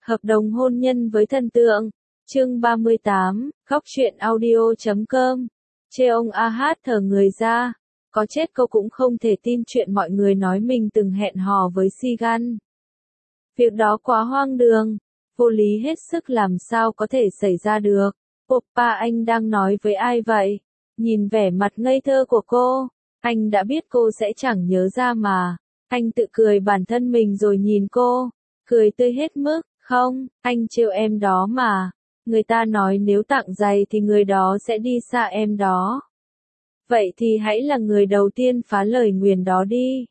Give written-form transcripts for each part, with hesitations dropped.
Hợp đồng hôn nhân với thần tượng. Chương 38, Góc truyện audio.com. Cheong Ah thở người ra. Có chết cô cũng không thể tin chuyện mọi người nói mình từng hẹn hò với Sigan. Việc đó quá hoang đường, vô lý hết sức, làm sao có thể xảy ra được. Oppa, anh đang nói với ai vậy? Nhìn vẻ mặt ngây thơ của cô, anh đã biết cô sẽ chẳng nhớ ra mà. Anh tự cười bản thân mình rồi nhìn cô, cười tươi hết mức. Không, anh trêu em đó mà. Người ta nói nếu tặng giày thì người đó sẽ đi xa em đó. Vậy thì hãy là người đầu tiên phá lời nguyền đó đi.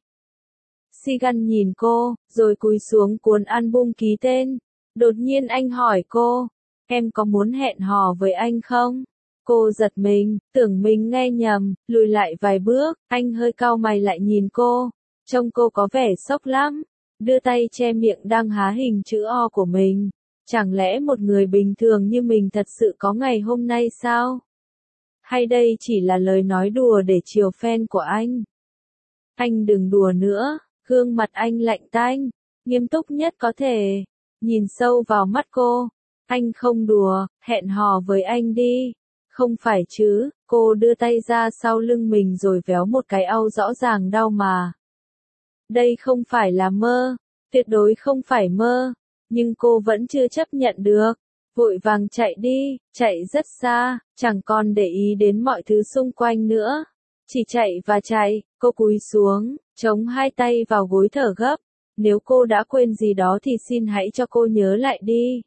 Sigan nhìn cô, rồi cúi xuống cuốn album ký tên. Đột nhiên anh hỏi cô, em có muốn hẹn hò với anh không? Cô giật mình, tưởng mình nghe nhầm, lùi lại vài bước, anh hơi cau mày lại nhìn cô. Trông cô có vẻ sốc lắm, đưa tay che miệng đang há hình chữ O của mình. Chẳng lẽ một người bình thường như mình thật sự có ngày hôm nay sao? Hay đây chỉ là lời nói đùa để chiều fan của anh? Anh đừng đùa nữa, gương mặt anh lạnh tanh, nghiêm túc nhất có thể. Nhìn sâu vào mắt cô, anh không đùa, hẹn hò với anh đi. Không phải chứ, cô đưa tay ra sau lưng mình rồi véo một cái au rõ ràng đau mà. Đây không phải là mơ, tuyệt đối không phải mơ, nhưng cô vẫn chưa chấp nhận được. Vội vàng chạy đi, chạy rất xa, chẳng còn để ý đến mọi thứ xung quanh nữa. Chỉ chạy và chạy, cô cúi xuống, chống hai tay vào gối thở gấp. Nếu cô đã quên gì đó thì xin hãy cho cô nhớ lại đi.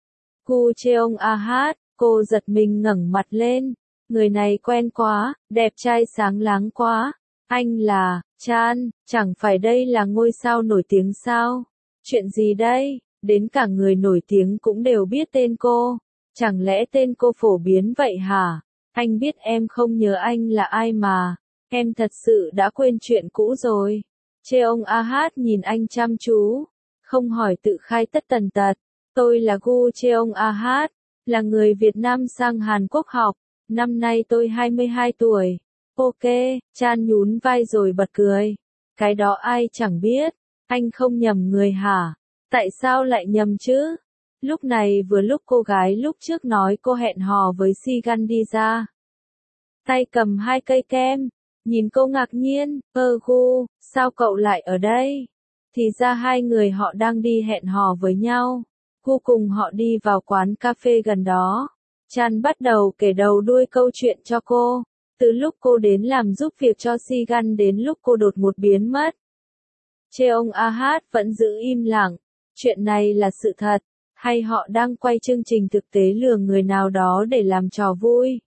Gu Cheong Ah, cô giật mình ngẩng mặt lên. Người này quen quá, đẹp trai sáng láng quá. Anh là Chan, chẳng phải đây là ngôi sao nổi tiếng sao? Chuyện gì đây? Đến cả người nổi tiếng cũng đều biết tên cô. Chẳng lẽ tên cô phổ biến vậy hả? Anh biết em không nhớ anh là ai mà. Em thật sự đã quên chuyện cũ rồi. Cheong Ah nhìn anh chăm chú, không hỏi tự khai tất tần tật. Tôi là Gu Cheong Ah, là người Việt Nam sang Hàn Quốc học. Năm nay tôi 22 tuổi. Ok, Chan nhún vai rồi bật cười. Cái đó ai chẳng biết. Anh không nhầm người hả? Tại sao lại nhầm chứ? Lúc này vừa lúc cô gái lúc trước nói cô hẹn hò với Sigan đi ra. Tay cầm hai cây kem. Nhìn cô ngạc nhiên, Gu, sao cậu lại ở đây? Thì ra hai người họ đang đi hẹn hò với nhau. Gu cùng họ đi vào quán cà phê gần đó. Chan bắt đầu kể đầu đuôi câu chuyện cho cô. Từ lúc cô đến làm giúp việc cho Sigan đến lúc cô đột ngột biến mất. Cheong Ah vẫn giữ im lặng. Chuyện này là sự thật, hay họ đang quay chương trình thực tế lừa người nào đó để làm trò vui?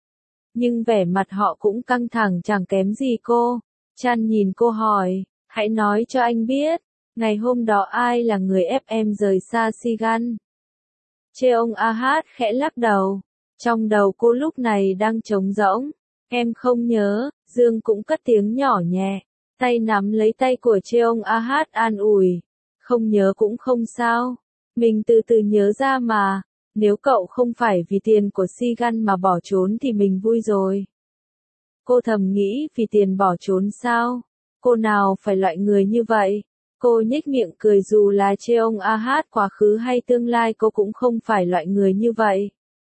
Nhưng vẻ mặt họ cũng căng thẳng chẳng kém gì cô. Chan nhìn cô hỏi, hãy nói cho anh biết, ngày hôm đó ai là người ép em rời xa Sigan? Cheong Ah khẽ lắc đầu. Trong đầu cô lúc này đang trống rỗng. Em không nhớ. Dương cũng cất tiếng nhỏ nhẹ. Tay nắm lấy tay của Cheong Ah an ủi. Không nhớ cũng không sao. Mình từ từ nhớ ra mà. Nếu cậu không phải vì tiền của Sigan mà bỏ trốn thì mình vui rồi. Cô thầm nghĩ, vì tiền bỏ trốn sao? Cô nào phải loại người như vậy? Cô nhếch miệng cười, dù là Cheong Ah quá khứ hay tương lai cô cũng không phải loại người như vậy.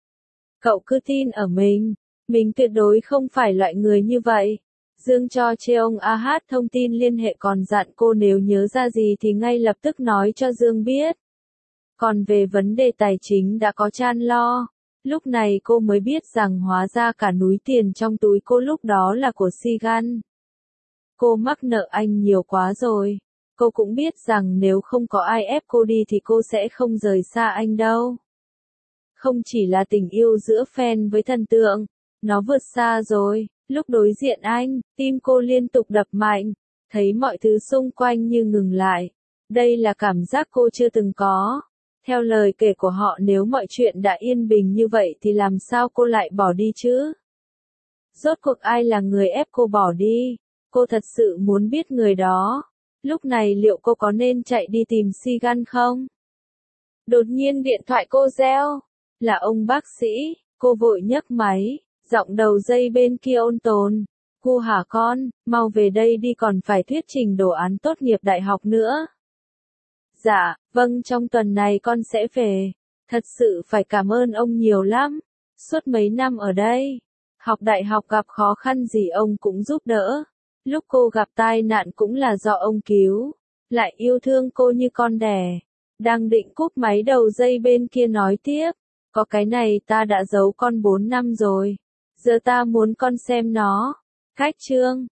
Cậu cứ tin ở mình tuyệt đối không phải loại người như vậy. Dương cho Cheong Ah thông tin liên hệ, còn dặn cô nếu nhớ ra gì thì ngay lập tức nói cho Dương biết. Còn về vấn đề tài chính đã có Chan lo. Lúc này cô mới biết rằng hóa ra cả núi tiền trong túi cô lúc đó là của Sigan. Cô mắc nợ anh nhiều quá rồi. Cô cũng biết rằng nếu không có ai ép cô đi thì cô sẽ không rời xa anh đâu. Không chỉ là tình yêu giữa fan với thần tượng, nó vượt xa rồi. Lúc đối diện anh, tim cô liên tục đập mạnh, thấy mọi thứ xung quanh như ngừng lại. Đây là cảm giác cô chưa từng có. Theo lời kể của họ, nếu mọi chuyện đã yên bình như vậy thì làm sao cô lại bỏ đi chứ? Rốt cuộc ai là người ép cô bỏ đi? Cô thật sự muốn biết người đó. Lúc này liệu cô có nên chạy đi tìm Sigan không? Đột nhiên điện thoại cô reo. Là ông bác sĩ. Cô vội nhấc máy. Giọng đầu dây bên kia ôn tồn. Gu hả con, mau về đây đi, còn phải thuyết trình đồ án tốt nghiệp đại học nữa. Dạ, vâng, trong tuần này con sẽ về. Thật sự phải cảm ơn ông nhiều lắm. Suốt mấy năm ở đây, học đại học gặp khó khăn gì ông cũng giúp đỡ. Lúc cô gặp tai nạn cũng là do ông cứu. Lại yêu thương cô như con đẻ. Đang định cúp máy đầu dây bên kia nói tiếp. Có cái này ta đã giấu con 4 năm rồi. Giờ ta muốn con xem nó. Khách trương.